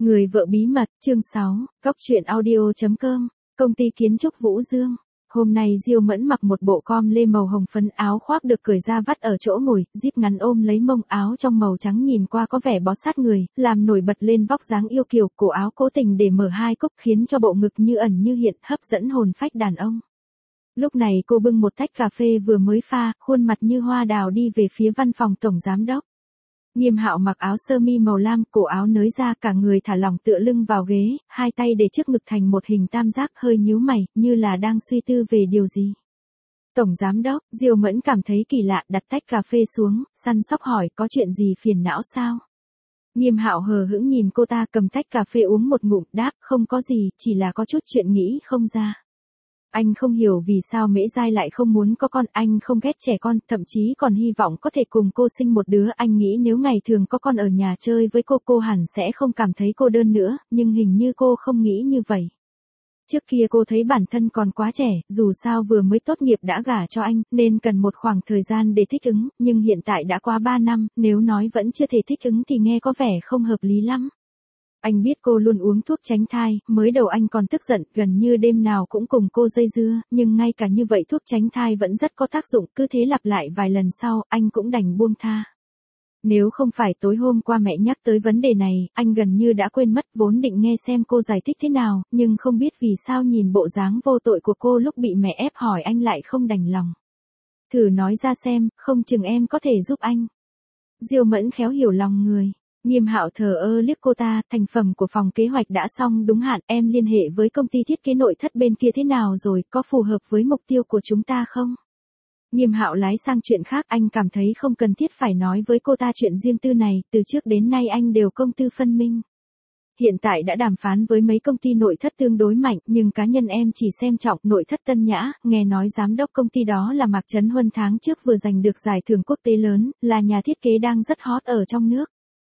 Người vợ bí mật, chương 6, Cóc truyện audio.com, công ty kiến trúc Vũ Dương. Hôm nay Diêu Mẫn mặc một bộ com lê màu hồng phấn, áo khoác được cởi ra vắt ở chỗ ngồi, zip ngắn ôm lấy mông, áo trong màu trắng nhìn qua có vẻ bó sát người, làm nổi bật lên vóc dáng yêu kiều, cổ áo cố tình để mở hai cúc khiến cho bộ ngực như ẩn như hiện, hấp dẫn hồn phách đàn ông. Lúc này cô bưng một tách cà phê vừa mới pha, khuôn mặt như hoa đào đi về phía văn phòng tổng giám đốc. Nghiêm Hạo mặc áo sơ mi màu lam, cổ áo nới ra, cả người thả lỏng tựa lưng vào ghế, hai tay để trước ngực thành một hình tam giác, hơi nhíu mày, như là đang suy tư về điều gì. Tổng giám đốc, Diêu Mẫn cảm thấy kỳ lạ, đặt tách cà phê xuống, săn sóc hỏi, có chuyện gì phiền não sao? Nghiêm Hạo hờ hững nhìn cô ta, cầm tách cà phê uống một ngụm, đáp, không có gì, chỉ là có chút chuyện nghĩ không ra. Anh không hiểu vì sao Mễ Giai lại không muốn có con, anh không ghét trẻ con, thậm chí còn hy vọng có thể cùng cô sinh một đứa. Anh nghĩ nếu ngày thường có con ở nhà chơi với cô hẳn sẽ không cảm thấy cô đơn nữa, nhưng hình như cô không nghĩ như vậy. Trước kia cô thấy bản thân còn quá trẻ, dù sao vừa mới tốt nghiệp đã gả cho anh, nên cần một khoảng thời gian để thích ứng, nhưng hiện tại đã qua 3 năm, nếu nói vẫn chưa thể thích ứng thì nghe có vẻ không hợp lý lắm. Anh biết cô luôn uống thuốc tránh thai, mới đầu anh còn tức giận, gần như đêm nào cũng cùng cô dây dưa, nhưng ngay cả như vậy thuốc tránh thai vẫn rất có tác dụng, cứ thế lặp lại vài lần sau, anh cũng đành buông tha. Nếu không phải tối hôm qua mẹ nhắc tới vấn đề này, anh gần như đã quên mất, vốn định nghe xem cô giải thích thế nào, nhưng không biết vì sao nhìn bộ dáng vô tội của cô lúc bị mẹ ép hỏi anh lại không đành lòng. Thử nói ra xem, không chừng em có thể giúp anh. Diêu Mẫn khéo hiểu lòng người. Nghiêm Hạo thờ ơ liếc cô ta, thành phẩm của phòng kế hoạch đã xong đúng hạn, em liên hệ với công ty thiết kế nội thất bên kia thế nào rồi, có phù hợp với mục tiêu của chúng ta không? Nghiêm Hạo lái sang chuyện khác, anh cảm thấy không cần thiết phải nói với cô ta chuyện riêng tư này, từ trước đến nay anh đều công tư phân minh. Hiện tại đã đàm phán với mấy công ty nội thất tương đối mạnh, nhưng cá nhân em chỉ xem trọng nội thất Tân Nhã, nghe nói giám đốc công ty đó là Mạc Trấn Huân tháng trước vừa giành được giải thưởng quốc tế lớn, là nhà thiết kế đang rất hot ở trong nước.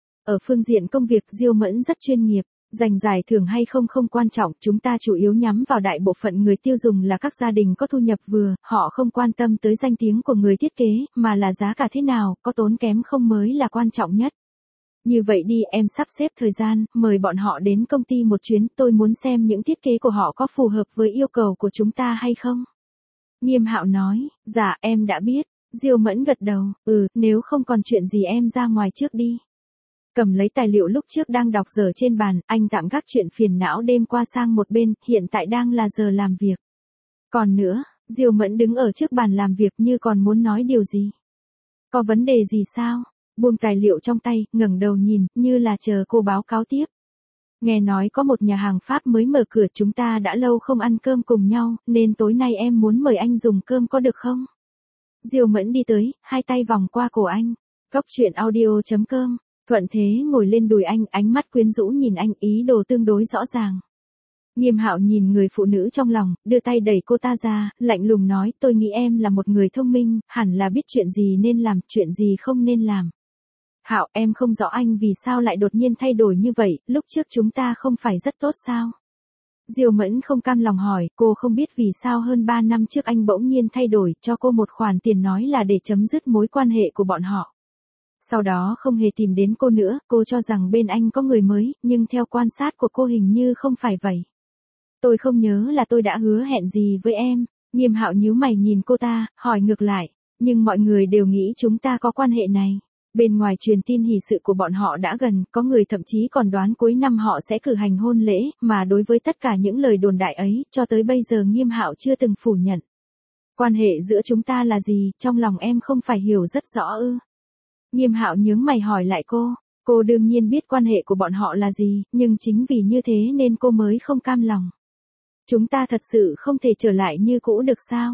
Ở phương diện công việc Diêu Mẫn rất chuyên nghiệp, giành giải thưởng hay không không quan trọng, chúng ta chủ yếu nhắm vào đại bộ phận người tiêu dùng là các gia đình có thu nhập vừa, họ không quan tâm tới danh tiếng của người thiết kế, mà là giá cả thế nào, có tốn kém không mới là quan trọng nhất. Như vậy đi, em sắp xếp thời gian, mời bọn họ đến công ty một chuyến, tôi muốn xem những thiết kế của họ có phù hợp với yêu cầu của chúng ta hay không. Nghiêm Hạo nói, dạ em đã biết. Diêu Mẫn gật đầu, nếu không còn chuyện gì em ra ngoài trước đi. Cầm lấy tài liệu lúc trước đang đọc dở trên bàn, anh tạm gác chuyện phiền não đêm qua sang một bên, hiện tại đang là giờ làm việc. Còn nữa, Diêu Mẫn đứng ở trước bàn làm việc như còn muốn nói điều gì. Có vấn đề gì sao? Buông tài liệu trong tay, ngẩng đầu nhìn, như là chờ cô báo cáo tiếp. Nghe nói có một nhà hàng Pháp mới mở cửa, chúng ta đã lâu không ăn cơm cùng nhau, nên tối nay em muốn mời anh dùng cơm có được không? Diêu Mẫn đi tới, hai tay vòng qua cổ anh. Cóc truyện audio.com. Thuận thế ngồi lên đùi anh, ánh mắt quyến rũ nhìn anh, ý đồ tương đối rõ ràng. Nghiêm Hạo nhìn người phụ nữ trong lòng, đưa tay đẩy cô ta ra, lạnh lùng nói, tôi nghĩ em là một người thông minh, hẳn là biết chuyện gì nên làm, chuyện gì không nên làm. Hạo, em không rõ anh vì sao lại đột nhiên thay đổi như vậy, lúc trước chúng ta không phải rất tốt sao? Diêu Mẫn không cam lòng hỏi, cô không biết vì sao hơn 3 năm trước anh bỗng nhiên thay đổi, cho cô một khoản tiền nói là để chấm dứt mối quan hệ của bọn họ. Sau đó không hề tìm đến cô nữa, cô cho rằng bên anh có người mới, nhưng theo quan sát của cô hình như không phải vậy. Tôi không nhớ là tôi đã hứa hẹn gì với em. Nghiêm Hạo nhíu mày nhìn cô ta, hỏi ngược lại, nhưng mọi người đều nghĩ chúng ta có quan hệ này. Bên ngoài truyền tin hỷ sự của bọn họ đã gần, có người thậm chí còn đoán cuối năm họ sẽ cử hành hôn lễ, mà đối với tất cả những lời đồn đại ấy, cho tới bây giờ Nghiêm Hạo chưa từng phủ nhận. Quan hệ giữa chúng ta là gì, trong lòng em không phải hiểu rất rõ ư? Nghiêm Hạo nhướng mày hỏi lại cô đương nhiên biết quan hệ của bọn họ là gì, nhưng chính vì như thế nên cô mới không cam lòng. Chúng ta thật sự không thể trở lại như cũ được sao?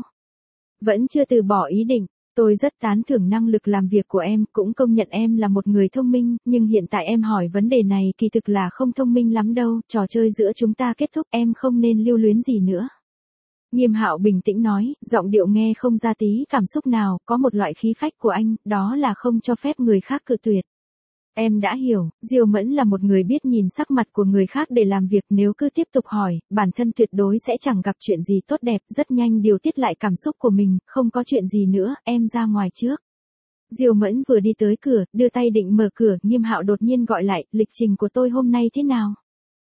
Vẫn chưa từ bỏ ý định, tôi rất tán thưởng năng lực làm việc của em, cũng công nhận em là một người thông minh, nhưng hiện tại em hỏi vấn đề này kỳ thực là không thông minh lắm đâu, trò chơi giữa chúng ta kết thúc, em không nên lưu luyến gì nữa. Nghiêm Hạo bình tĩnh nói, giọng điệu nghe không ra tí cảm xúc nào, có một loại khí phách của anh, đó là không cho phép người khác cự tuyệt. Em đã hiểu, Diêu Mẫn là một người biết nhìn sắc mặt của người khác để làm việc, nếu cứ tiếp tục hỏi, bản thân tuyệt đối sẽ chẳng gặp chuyện gì tốt đẹp, rất nhanh điều tiết lại cảm xúc của mình, không có chuyện gì nữa, em ra ngoài trước. Diêu Mẫn vừa đi tới cửa, đưa tay định mở cửa, Nghiêm Hạo đột nhiên gọi lại, lịch trình của tôi hôm nay thế nào?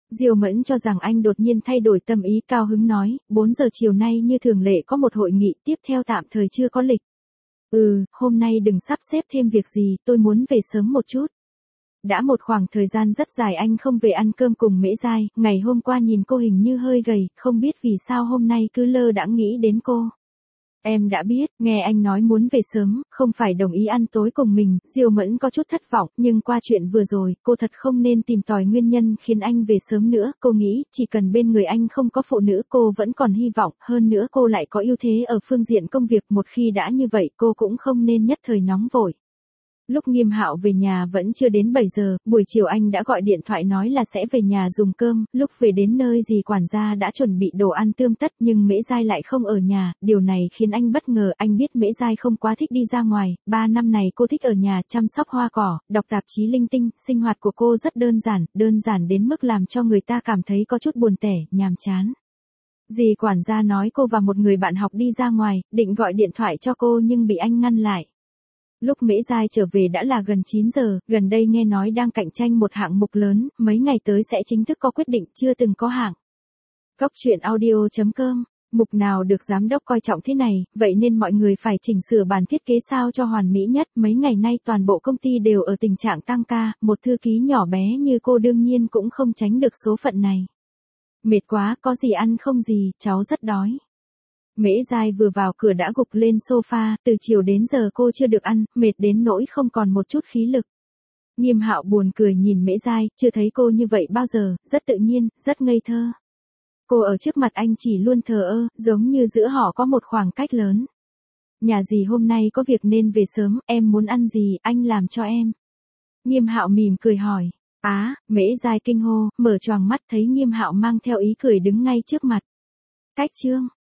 Diêu Mẫn cho rằng anh đột nhiên thay đổi tâm ý, cao hứng nói, 4 giờ chiều nay như thường lệ có một hội nghị, tiếp theo tạm thời chưa có lịch. Hôm nay đừng sắp xếp thêm việc gì, tôi muốn về sớm một chút. Đã một khoảng thời gian rất dài anh không về ăn cơm cùng Mễ Giai, ngày hôm qua nhìn cô hình như hơi gầy, không biết vì sao hôm nay cứ lơ đãng nghĩ đến cô. Em đã biết, nghe anh nói muốn về sớm, không phải đồng ý ăn tối cùng mình, Diêu Mẫn có chút thất vọng, nhưng qua chuyện vừa rồi, cô thật không nên tìm tòi nguyên nhân khiến anh về sớm nữa, cô nghĩ, chỉ cần bên người anh không có phụ nữ cô vẫn còn hy vọng, hơn nữa cô lại có ưu thế ở phương diện công việc, một khi đã như vậy cô cũng không nên nhất thời nóng vội. Lúc Nghiêm Hạo về nhà vẫn chưa đến 7 giờ, buổi chiều anh đã gọi điện thoại nói là sẽ về nhà dùng cơm, lúc về đến nơi dì quản gia đã chuẩn bị đồ ăn tươm tất nhưng Mễ Giai lại không ở nhà, điều này khiến anh bất ngờ, anh biết Mễ Giai không quá thích đi ra ngoài, 3 năm này cô thích ở nhà chăm sóc hoa cỏ, đọc tạp chí linh tinh, sinh hoạt của cô rất đơn giản đến mức làm cho người ta cảm thấy có chút buồn tẻ, nhàm chán. Dì quản gia nói cô và một người bạn học đi ra ngoài, định gọi điện thoại cho cô nhưng bị anh ngăn lại. Lúc Mễ Giai trở về đã là gần 9 giờ, gần đây nghe nói đang cạnh tranh một hạng mục lớn, mấy ngày tới sẽ chính thức có quyết định, chưa từng có hạng. Góc truyện audio.com, mục nào được giám đốc coi trọng thế này, vậy nên mọi người phải chỉnh sửa bản thiết kế sao cho hoàn mỹ nhất, mấy ngày nay toàn bộ công ty đều ở tình trạng tăng ca, một thư ký nhỏ bé như cô đương nhiên cũng không tránh được số phận này. Mệt quá, có gì ăn không gì, cháu rất đói. Mễ Giai vừa vào cửa đã gục lên sofa, từ chiều đến giờ cô chưa được ăn, mệt đến nỗi không còn một chút khí lực. Nghiêm Hạo buồn cười nhìn Mễ Giai, chưa thấy cô như vậy bao giờ, rất tự nhiên, rất ngây thơ. Cô ở trước mặt anh chỉ luôn thờ ơ, giống như giữa họ có một khoảng cách lớn. Nhà dì hôm nay có việc nên về sớm, em muốn ăn gì, anh làm cho em. Nghiêm Hạo mỉm cười hỏi. Mễ Giai kinh hô, mở choàng mắt thấy Nghiêm Hạo mang theo ý cười đứng ngay trước mặt. Cách chương